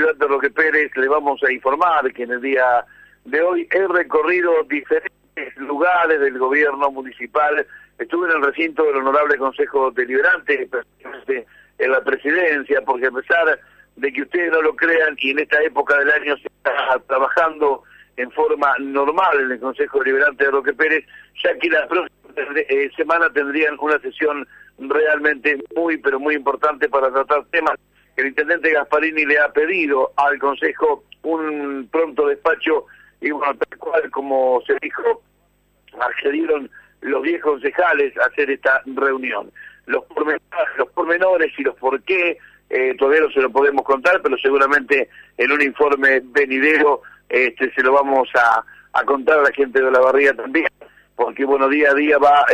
ciudad de Roque Pérez le vamos a informar que en el día de hoy he recorrido diferentes lugares del gobierno municipal. Estuve en el recinto del Honorable Consejo Deliberante, en la presidencia, porque a pesar de que ustedes no lo crean y en esta época del año se está trabajando en forma normal en el Consejo Deliberante de Roque Pérez, ya que la próxima semana tendrían una sesión realmente muy, pero muy importante para tratar temas que el intendente Gasparini le ha pedido al Consejo un pronto despacho, y bueno, tal cual como se dijo, accedieron los 10 concejales a hacer esta reunión. Los pormenores y los por qué, todavía no se lo podemos contar, pero seguramente en un informe venidero se lo vamos a contar a la gente de Olavarría también, porque bueno, día a día va,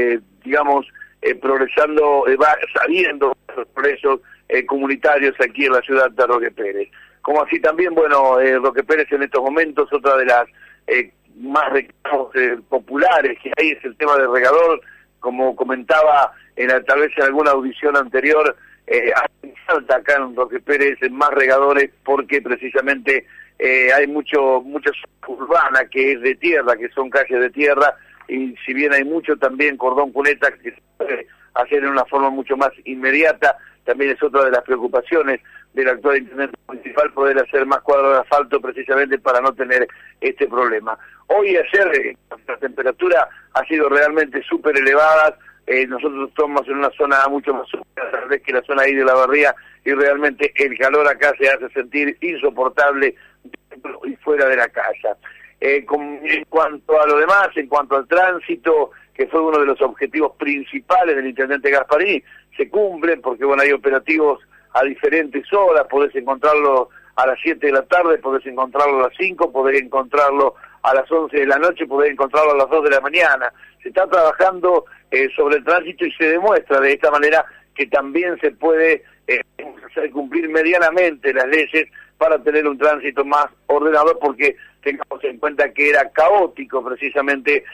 progresando, va saliendo los progresos comunitarios aquí en la ciudad de Roque Pérez. Como así también, bueno, Roque Pérez en estos momentos, otra de las más populares que hay es el tema del regador. Como comentaba tal vez en alguna audición anterior, hace falta acá en Roque Pérez más regadores porque precisamente hay mucha urbana que es de tierra, que son calles de tierra, y si bien hay mucho también cordón cuneta que se puede hacer en una forma mucho más inmediata, también es otra de las preocupaciones del actual intendente municipal poder hacer más cuadros de asfalto precisamente para no tener este problema. Hoy y ayer la temperatura ha sido realmente súper elevada. Nosotros estamos en una zona mucho más húmeda tal vez que la zona ahí de Olavarría, y realmente el calor acá se hace sentir insoportable dentro y fuera de la casa. En cuanto a lo demás, en cuanto al tránsito, que fue uno de los objetivos principales del intendente Gasparini, se cumplen porque bueno, hay operativos a diferentes horas, podés encontrarlo a las 7 de la tarde, podés encontrarlo a las 5, podés encontrarlo a las 11 de la noche, podés encontrarlo a las 2 de la mañana. Se está trabajando sobre el tránsito y se demuestra de esta manera que también se puede hacer cumplir medianamente las leyes para tener un tránsito más ordenado, porque tengamos en cuenta que era caótico precisamente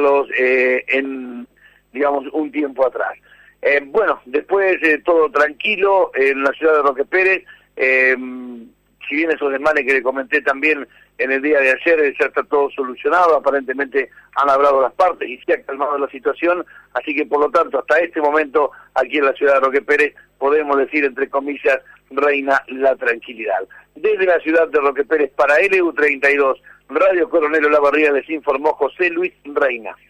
digamos, un tiempo atrás. Bueno, después todo tranquilo en la ciudad de Roque Pérez, si bien esos desmanes que le comenté también en el día de ayer, ya está todo solucionado, aparentemente han hablado las partes y se ha calmado la situación, así que por lo tanto hasta este momento aquí en la ciudad de Roque Pérez podemos decir entre comillas reina la tranquilidad. Desde la ciudad de Roque Pérez para LU32, Radio Coronel Olavarría, les informó José Luis Reina.